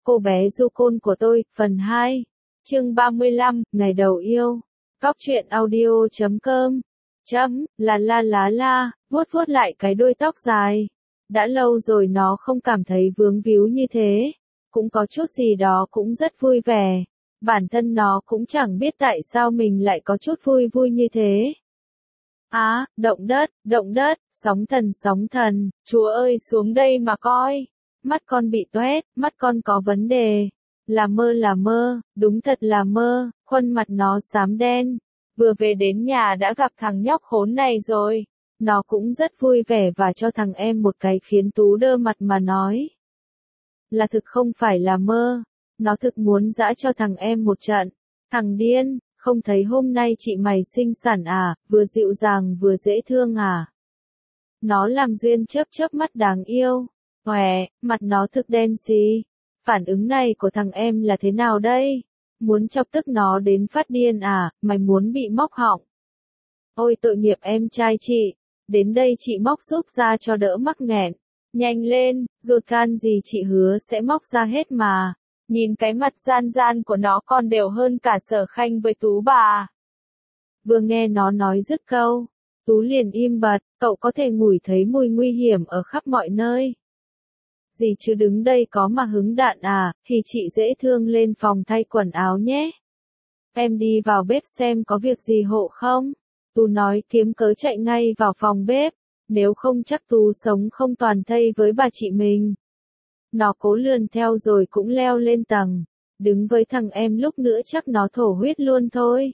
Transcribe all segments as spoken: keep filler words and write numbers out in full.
Cô bé du côn của tôi, phần hai. Chương ba mươi lăm, ngày đầu yêu. Góc truyện audio chấm com. Chấm, là la lá la, vuốt vuốt lại cái đuôi tóc dài. Đã lâu rồi nó không cảm thấy vướng víu như thế. Cũng có chút gì đó cũng rất vui vẻ. Bản thân nó cũng chẳng biết tại sao mình lại có chút vui vui như thế. Á, à, động đất, động đất, sóng thần sóng thần, Chúa ơi xuống đây mà coi. Mắt con bị toét, mắt con có vấn đề. Là mơ là mơ, đúng thật là mơ, khuôn mặt nó xám đen. Vừa về đến nhà đã gặp thằng nhóc khốn này rồi. Nó cũng rất vui vẻ và cho thằng em một cái khiến Tú đơ mặt mà nói. Là thực không phải là mơ. Nó thực muốn dã cho thằng em một trận. Thằng điên, không thấy hôm nay chị mày xinh xắn à, vừa dịu dàng vừa dễ thương à. Nó làm duyên chớp chớp mắt đáng yêu. Hòe, mặt nó thực đen xì. Phản ứng này của thằng em là thế nào đây? Muốn chọc tức nó đến phát điên à, mày muốn bị móc họng. Ôi tội nghiệp em trai chị. Đến đây chị móc giúp ra cho đỡ mắc nghẹn. Nhanh lên, ruột gan gì chị hứa sẽ móc ra hết mà. Nhìn cái mặt gian gian của nó còn đều hơn cả Sở Khanh với Tú bà. Vừa nghe nó nói dứt câu, Tú liền im bặt, cậu có thể ngửi thấy mùi nguy hiểm ở khắp mọi nơi. Gì chứ đứng đây có mà hứng đạn à, thì chị dễ thương lên phòng thay quần áo nhé. Em đi vào bếp xem có việc gì hộ không? Tú nói kiếm cớ chạy ngay vào phòng bếp, nếu không chắc Tú sống không toàn thây với bà chị mình. Nó cố lườn theo rồi cũng leo lên tầng, đứng với thằng em lúc nữa chắc nó thổ huyết luôn thôi.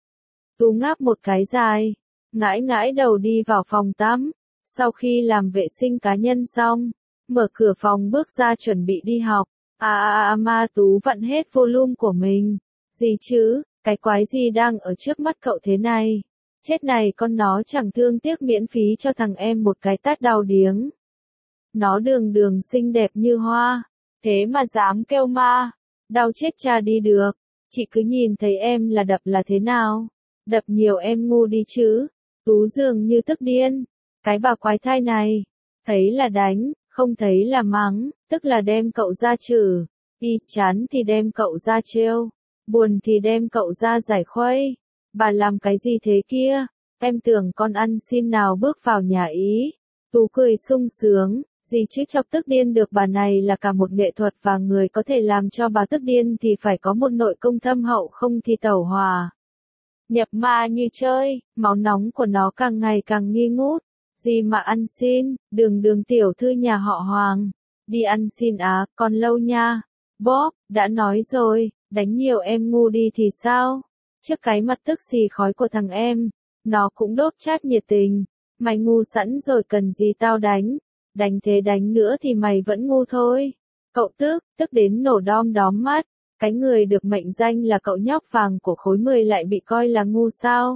Tú ngáp một cái dài, ngãi ngãi đầu đi vào phòng tắm, sau khi làm vệ sinh cá nhân xong, mở cửa phòng bước ra chuẩn bị đi học. À à à ma Tú vặn hết volume của mình. Gì chứ, cái quái gì đang ở trước mắt cậu thế này? Chết này con nó chẳng thương tiếc miễn phí cho thằng em một cái tát đau điếng. Nó đường đường xinh đẹp như hoa, thế mà dám kêu ma, đau chết cha đi được. Chị cứ nhìn thấy em là đập là thế nào? Đập nhiều em ngu đi chứ. Tú dường như tức điên. Cái bà quái thai này, thấy là đánh, không thấy là mắng, tức là đem cậu ra trừ. Y chán thì đem cậu ra trêu, buồn thì đem cậu ra giải khuây. Bà làm cái gì thế kia? Em tưởng con ăn xin nào bước vào nhà ý. Tú cười sung sướng. Gì chứ chọc tức điên được bà này là cả một nghệ thuật và người có thể làm cho bà tức điên thì phải có một nội công thâm hậu không thì tẩu hòa. Nhập ma như chơi, máu nóng của nó càng ngày càng nghi ngút. Gì mà ăn xin, đường đường tiểu thư nhà họ Hoàng. Đi ăn xin á, còn lâu nha. Bob, đã nói rồi, đánh nhiều em ngu đi thì sao? Trước cái mặt tức xì khói của thằng em, nó cũng đốt chát nhiệt tình. Mày ngu sẵn rồi cần gì tao đánh? Đánh thế đánh nữa thì mày vẫn ngu thôi. Cậu tức, tức đến nổ đom đóm mắt. Cái người được mệnh danh là cậu nhóc vàng của khối mười lại bị coi là ngu sao?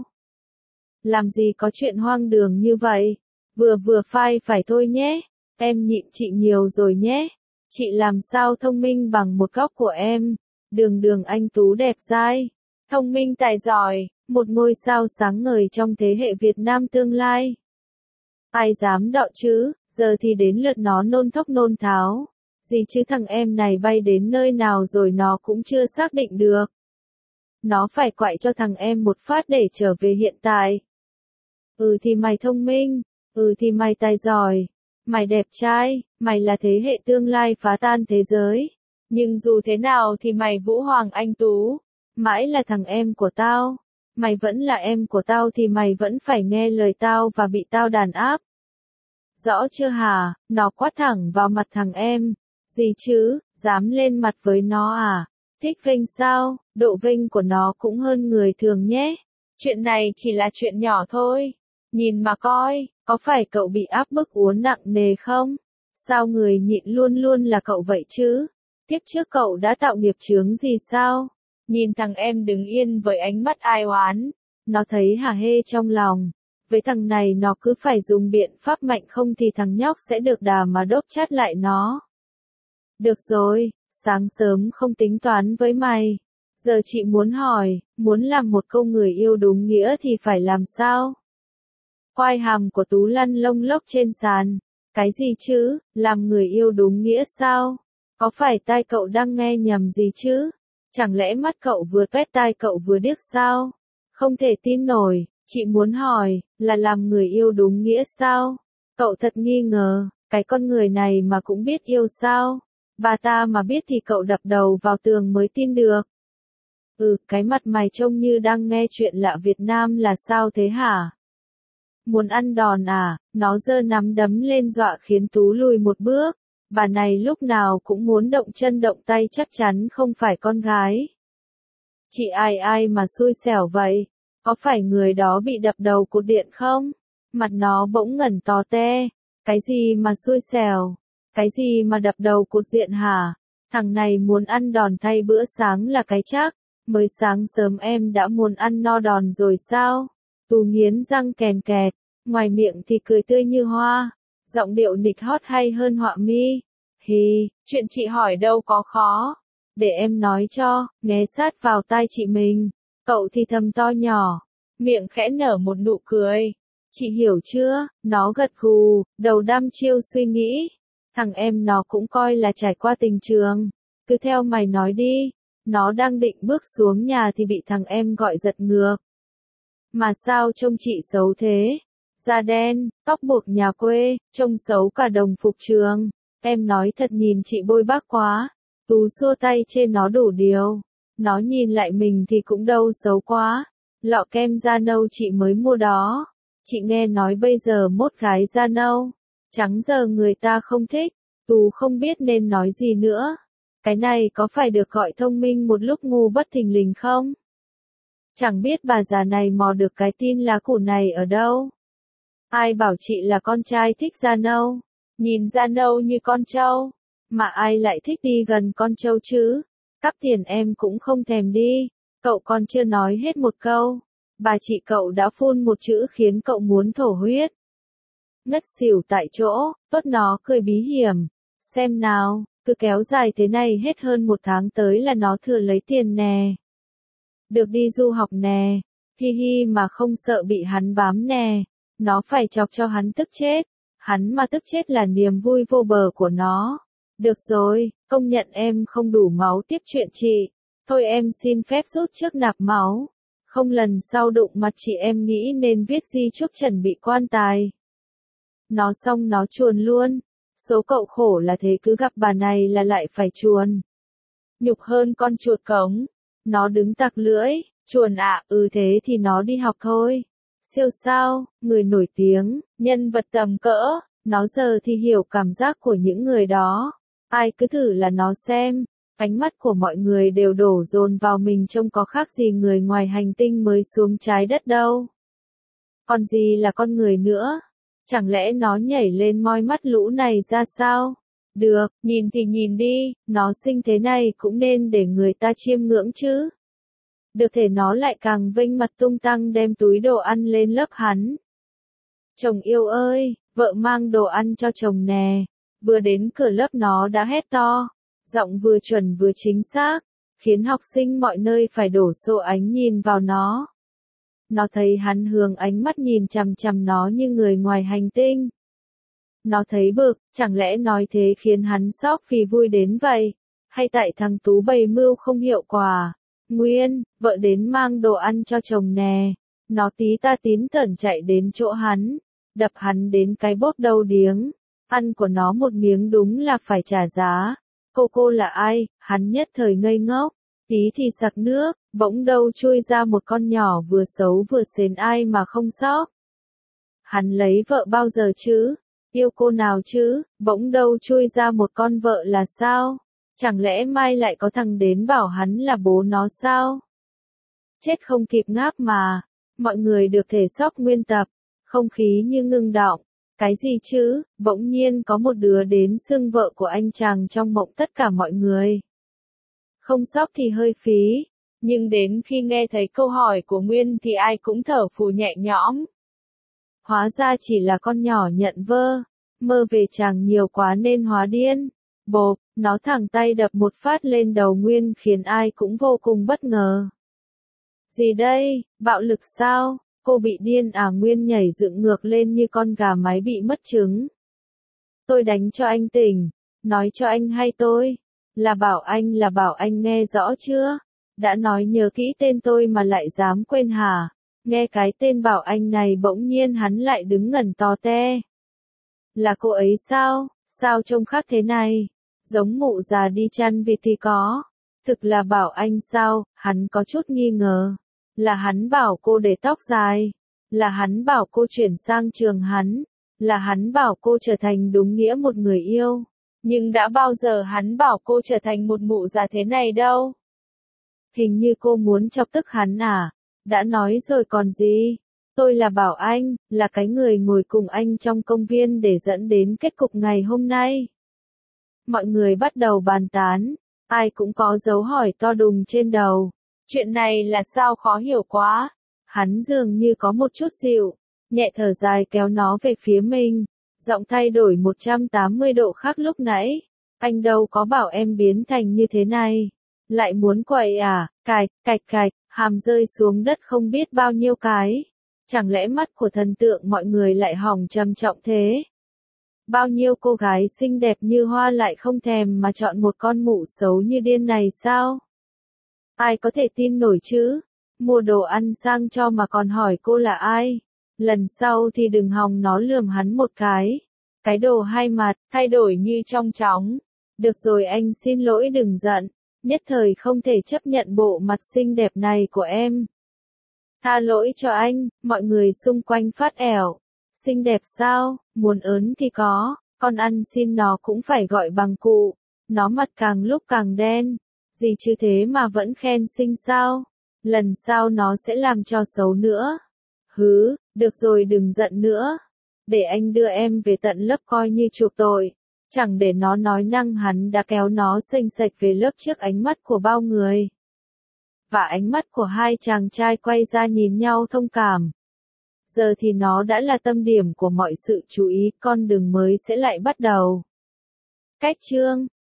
Làm gì có chuyện hoang đường như vậy? Vừa vừa phai phải thôi nhé. Em nhịn chị nhiều rồi nhé. Chị làm sao thông minh bằng một góc của em. Đường đường anh Tú đẹp dai. Thông minh tài giỏi. Một ngôi sao sáng ngời trong thế hệ Việt Nam tương lai. Ai dám đọ chứ? Giờ thì đến lượt nó nôn thốc nôn tháo. Gì chứ thằng em này bay đến nơi nào rồi nó cũng chưa xác định được. Nó phải quậy cho thằng em một phát để trở về hiện tại. Ừ thì mày thông minh, ừ thì mày tài giỏi, mày đẹp trai, mày là thế hệ tương lai phá tan thế giới. Nhưng dù thế nào thì mày Vũ Hoàng Anh Tú, mãi là thằng em của tao. Mày vẫn là em của tao thì mày vẫn phải nghe lời tao và bị tao đàn áp. Rõ chưa hả? Nó quát thẳng vào mặt thằng em. Gì chứ, dám lên mặt với nó à? Thích vênh sao? Độ vênh của nó cũng hơn người thường nhé. Chuyện này chỉ là chuyện nhỏ thôi. Nhìn mà coi, có phải cậu bị áp bức uốn nặng nề không? Sao người nhịn luôn luôn là cậu vậy chứ? Tiếp trước cậu đã tạo nghiệp chướng gì sao? Nhìn thằng em đứng yên với ánh mắt ai oán. Nó thấy hả hê trong lòng. Với thằng này nó cứ phải dùng biện pháp mạnh không thì thằng nhóc sẽ được đà mà đốt chát lại nó. Được rồi, sáng sớm không tính toán với mày. Giờ chị muốn hỏi, muốn làm một câu người yêu đúng nghĩa thì phải làm sao? Quai hàm của Tú lăn lông lốc trên sàn. Cái gì chứ, làm người yêu đúng nghĩa sao? Có phải tai cậu đang nghe nhầm gì chứ? Chẳng lẽ mắt cậu vừa toét tai cậu vừa điếc sao? Không thể tin nổi, chị muốn hỏi, là làm người yêu đúng nghĩa sao? Cậu thật nghi ngờ, cái con người này mà cũng biết yêu sao? Bà ta mà biết thì cậu đập đầu vào tường mới tin được. Ừ, cái mặt mày trông như đang nghe chuyện lạ Việt Nam là sao thế hả? Muốn ăn đòn à? Nó giơ nắm đấm lên dọa khiến Tú lùi một bước. Bà này lúc nào cũng muốn động chân động tay, chắc chắn không phải con gái. Chị ai ai mà xui xẻo vậy? Có phải người đó bị đập đầu cột điện không? Mặt nó bỗng ngẩn to te. Cái gì mà xui xẻo? Cái gì mà đập đầu cột điện hả? Thằng này muốn ăn đòn thay bữa sáng là cái chắc. Mới sáng sớm em đã muốn ăn no đòn rồi sao? Tú nghiến răng kèn kẹt, ngoài miệng thì cười tươi như hoa. Giọng điệu nịnh hót hay hơn họa mi. Hì, chuyện chị hỏi đâu có khó. Để em nói cho, nghe sát vào tai chị mình. Cậu thì thầm to nhỏ, miệng khẽ nở một nụ cười. Chị hiểu chưa? Nó gật gù, đầu đăm chiêu suy nghĩ. Thằng em nó cũng coi là trải qua tình trường. Cứ theo mày nói đi. Nó đang định bước xuống nhà thì bị thằng em gọi giật ngược. Mà sao trông chị xấu thế? Da đen, tóc buộc nhà quê, trông xấu cả đồng phục trường. Em nói thật nhìn chị bôi bác quá. Tú xua tay trên nó đủ điều. Nó nhìn lại mình thì cũng đâu xấu quá. Lọ kem da nâu chị mới mua đó. Chị nghe nói bây giờ mốt gái da nâu. Trắng giờ người ta không thích. Tú không biết nên nói gì nữa. Cái này có phải được gọi thông minh một lúc ngu bất thình lình không? Chẳng biết bà già này mò được cái tin lá củ này ở đâu. Ai bảo chị là con trai thích da nâu, nhìn da nâu như con trâu, mà ai lại thích đi gần con trâu chứ? Cắp tiền em cũng không thèm đi, cậu còn chưa nói hết một câu. Bà chị cậu đã phun một chữ khiến cậu muốn thổ huyết. Ngất xỉu tại chỗ, tốt nó cười bí hiểm. Xem nào, cứ kéo dài thế này hết hơn một tháng tới là nó thừa lấy tiền nè. Được đi du học nè, hi hi mà không sợ bị hắn bám nè. Nó phải chọc cho hắn tức chết. Hắn mà tức chết là niềm vui vô bờ của nó. Được rồi, công nhận em không đủ máu tiếp chuyện chị. Thôi em xin phép rút trước nạp máu. Không lần sau đụng mặt chị em nghĩ nên viết di chúc chuẩn bị quan tài. Nó xong nó chuồn luôn. Số cậu khổ là thế, cứ gặp bà này là lại phải chuồn. Nhục hơn con chuột cống. Nó đứng tặc lưỡi, chuồn ạ, à, ừ thế thì nó đi học thôi. Siêu sao, người nổi tiếng, nhân vật tầm cỡ, nó giờ thì hiểu cảm giác của những người đó. Ai cứ thử là nó xem, ánh mắt của mọi người đều đổ dồn vào mình, trông có khác gì người ngoài hành tinh mới xuống trái đất đâu. Còn gì là con người nữa? Chẳng lẽ nó nhảy lên moi mắt lũ này ra sao? Được, nhìn thì nhìn đi, nó xinh thế này cũng nên để người ta chiêm ngưỡng chứ. Được thể nó lại càng vênh mặt tung tăng đem túi đồ ăn lên lớp hắn. Chồng yêu ơi, vợ mang đồ ăn cho chồng nè. Vừa đến cửa lớp nó đã hét to. Giọng vừa chuẩn vừa chính xác, khiến học sinh mọi nơi phải đổ xô ánh nhìn vào nó. Nó thấy hắn hướng ánh mắt nhìn chằm chằm nó như người ngoài hành tinh. Nó thấy bực, chẳng lẽ nói thế khiến hắn sốc vì vui đến vậy? Hay tại thằng Tú bày mưu không hiệu quả? Nguyên, vợ đến mang đồ ăn cho chồng nè. Nó tí ta tín tởn chạy đến chỗ hắn, đập hắn đến cái bốt đầu điếng. Ăn của nó một miếng đúng là phải trả giá. Cô cô là ai? Hắn nhất thời ngây ngốc. Tí thì sặc nước, bỗng đâu chui ra một con nhỏ vừa xấu vừa sến, ai mà không sốc. Hắn lấy vợ bao giờ chứ? Yêu cô nào chứ? Bỗng đâu chui ra một con vợ là sao? Chẳng lẽ mai lại có thằng đến bảo hắn là bố nó sao? Chết không kịp ngáp mà. Mọi người được thể sốc nguyên tập. Không khí như ngưng đọng. Cái gì chứ? Bỗng nhiên có một đứa đến xưng vợ của anh chàng trong mộng tất cả mọi người. Không sốc thì hơi phí. Nhưng đến khi nghe thấy câu hỏi của Nguyên thì ai cũng thở phù nhẹ nhõm. Hóa ra chỉ là con nhỏ nhận vơ. Mơ về chàng nhiều quá nên hóa điên. Bộp, nó thẳng tay đập một phát lên đầu Nguyên khiến ai cũng vô cùng bất ngờ. Gì đây? Bạo lực sao? Cô bị điên à? Nguyên nhảy dựng ngược lên như con gà mái bị mất trứng. Tôi đánh cho anh tỉnh. Nói cho anh hay tôi. Là bảo anh, là bảo anh nghe rõ chưa? Đã nói nhớ kỹ tên tôi mà lại dám quên hả? Nghe cái tên Bảo Anh này bỗng nhiên hắn lại đứng ngẩn to te. Là cô ấy sao? Sao trông khác thế này? Giống mụ già đi chăn vịt thì có. Thực là Bảo Anh sao? Hắn có chút nghi ngờ. Là hắn bảo cô để tóc dài. Là hắn bảo cô chuyển sang trường hắn. Là hắn bảo cô trở thành đúng nghĩa một người yêu. Nhưng đã bao giờ hắn bảo cô trở thành một mụ già thế này đâu? Hình như cô muốn chọc tức hắn à? Đã nói rồi còn gì? Tôi là Bảo Anh, là cái người ngồi cùng anh trong công viên để dẫn đến kết cục ngày hôm nay. Mọi người bắt đầu bàn tán, ai cũng có dấu hỏi to đùng trên đầu. Chuyện này là sao khó hiểu quá? Hắn dường như có một chút dịu, nhẹ thở dài kéo nó về phía mình. Giọng thay đổi một trăm tám mươi độ khác lúc nãy. Anh đâu có bảo em biến thành như thế này. Lại muốn quậy à? Cạch, cạch cạch, hàm rơi xuống đất không biết bao nhiêu cái. Chẳng lẽ mắt của thần tượng mọi người lại hỏng trầm trọng thế? Bao nhiêu cô gái xinh đẹp như hoa lại không thèm mà chọn một con mụ xấu như điên này sao? Ai có thể tin nổi chứ? Mua đồ ăn sang cho mà còn hỏi cô là ai? Lần sau thì đừng hòng nó lườm hắn một cái. Cái đồ hai mặt, thay đổi như trong chóng. Được rồi anh xin lỗi đừng giận. Nhất thời không thể chấp nhận bộ mặt xinh đẹp này của em. Tha lỗi cho anh, mọi người xung quanh phát ẻo. Xinh đẹp sao, muốn ớn thì có, con ăn xin nó cũng phải gọi bằng cụ. Nó mặt càng lúc càng đen. Gì chứ thế mà vẫn khen xinh sao? Lần sau nó sẽ làm cho xấu nữa. Hứ, được rồi đừng giận nữa. Để anh đưa em về tận lớp coi như chuộc tội. Chẳng để nó nói năng hắn đã kéo nó xênh xệch về lớp trước ánh mắt của bao người. Và ánh mắt của hai chàng trai quay ra nhìn nhau thông cảm. Giờ thì nó đã là tâm điểm của mọi sự chú ý, con đường mới sẽ lại bắt đầu. Cách chương